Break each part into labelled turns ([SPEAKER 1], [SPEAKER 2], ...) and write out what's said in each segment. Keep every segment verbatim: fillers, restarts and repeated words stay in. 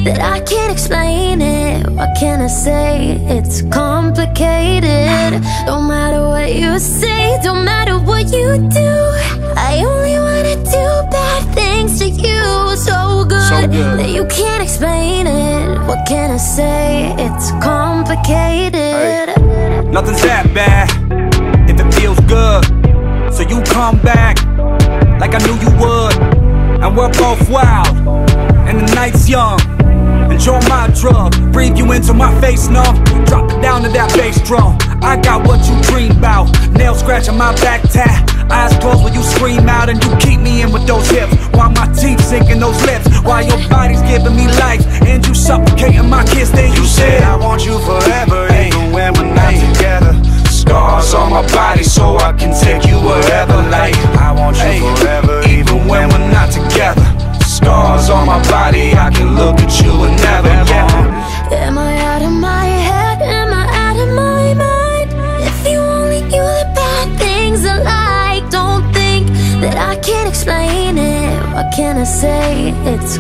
[SPEAKER 1] that I can't explain it. What can I say? It's complicated. Don't matter what you say, don't matter what you do, I only wanna do bad things to you. So good,
[SPEAKER 2] so good
[SPEAKER 1] that you can't explain it. What can I say? It's complicated.
[SPEAKER 2] Hey, nothing's that bad if it feels good. So you come back like I knew you would. And we're both wild and the night's young. Enjoy my drug, breathe you into my face, no. Drop it down to that bass drum. I got what you dream about. Nail scratching my back tat. Eyes closed when you scream out, and you keep me in with those hips, while my teeth sink in those lips, while your body's giving me life, and you suffocating my kiss. Then you said I want you forever, even when we're not together. Scars on my body so I can take you wherever. Like I want you forever, even when we're not together. Scars on my body, I can look at you and never, yeah.
[SPEAKER 1] Am I out of my head? Am I out of my mind? If you only knew the bad things I like. Don't think that I can't explain it. What can I say? It's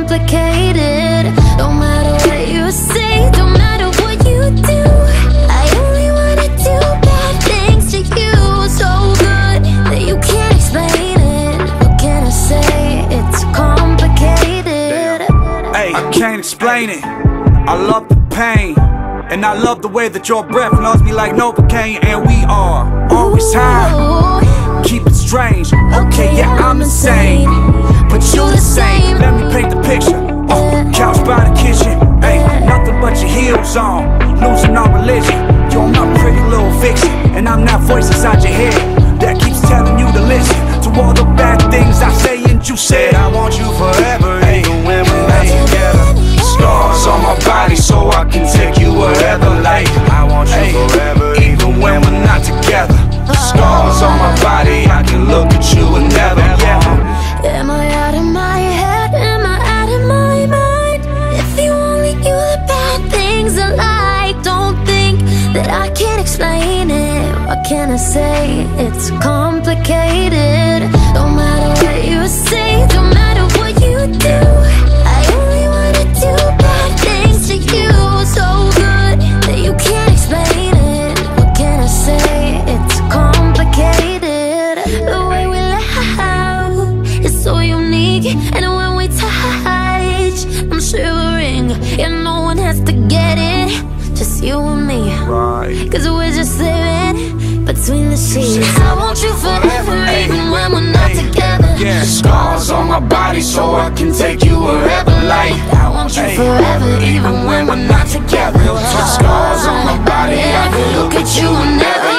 [SPEAKER 1] complicated. Don't matter what you say, don't matter what you do, I only wanna do bad things to you. So good that you can't explain it. What can I say? It's complicated.
[SPEAKER 2] Hey, I can't explain it. I love the pain, and I love the way that your breath knows me like Novocaine. And we are always high, keep it strange. Okay, yeah, I'm insane, but you the same. Let me paint the picture. Oh, couch by the kitchen. Hey, nothing but your heels on, losing all religion. You're my pretty little fiction, and I'm that voice inside your head that keeps telling you to listen to all the bad things I say. And you said I want you forever, even when we're not together. Scars on my body so I can take you wherever. Like I want you forever, even when we're not together. Scars on my body, I can look at you and never, yeah.
[SPEAKER 1] Am I out of my head? Am I out of my mind? If you only knew the bad things I like. Don't think that I can't explain it. What can I say? It's complicated. Don't matter what you say, don't matter what you do, I only wanna do bad things to you. So good that you can't explain it. What can I say? It's complicated. The way we laugh is so unique, and when we touch, I'm shivering. And no one has to get it, just you and me.
[SPEAKER 2] Right.
[SPEAKER 1] Cause we're just living between the sheets. I want you forever, even when we're not together.
[SPEAKER 2] Yeah. Scars on my body so I can take you wherever. Like
[SPEAKER 1] I want you forever, even when we're not together.
[SPEAKER 2] Scars on my body, I can look at you and never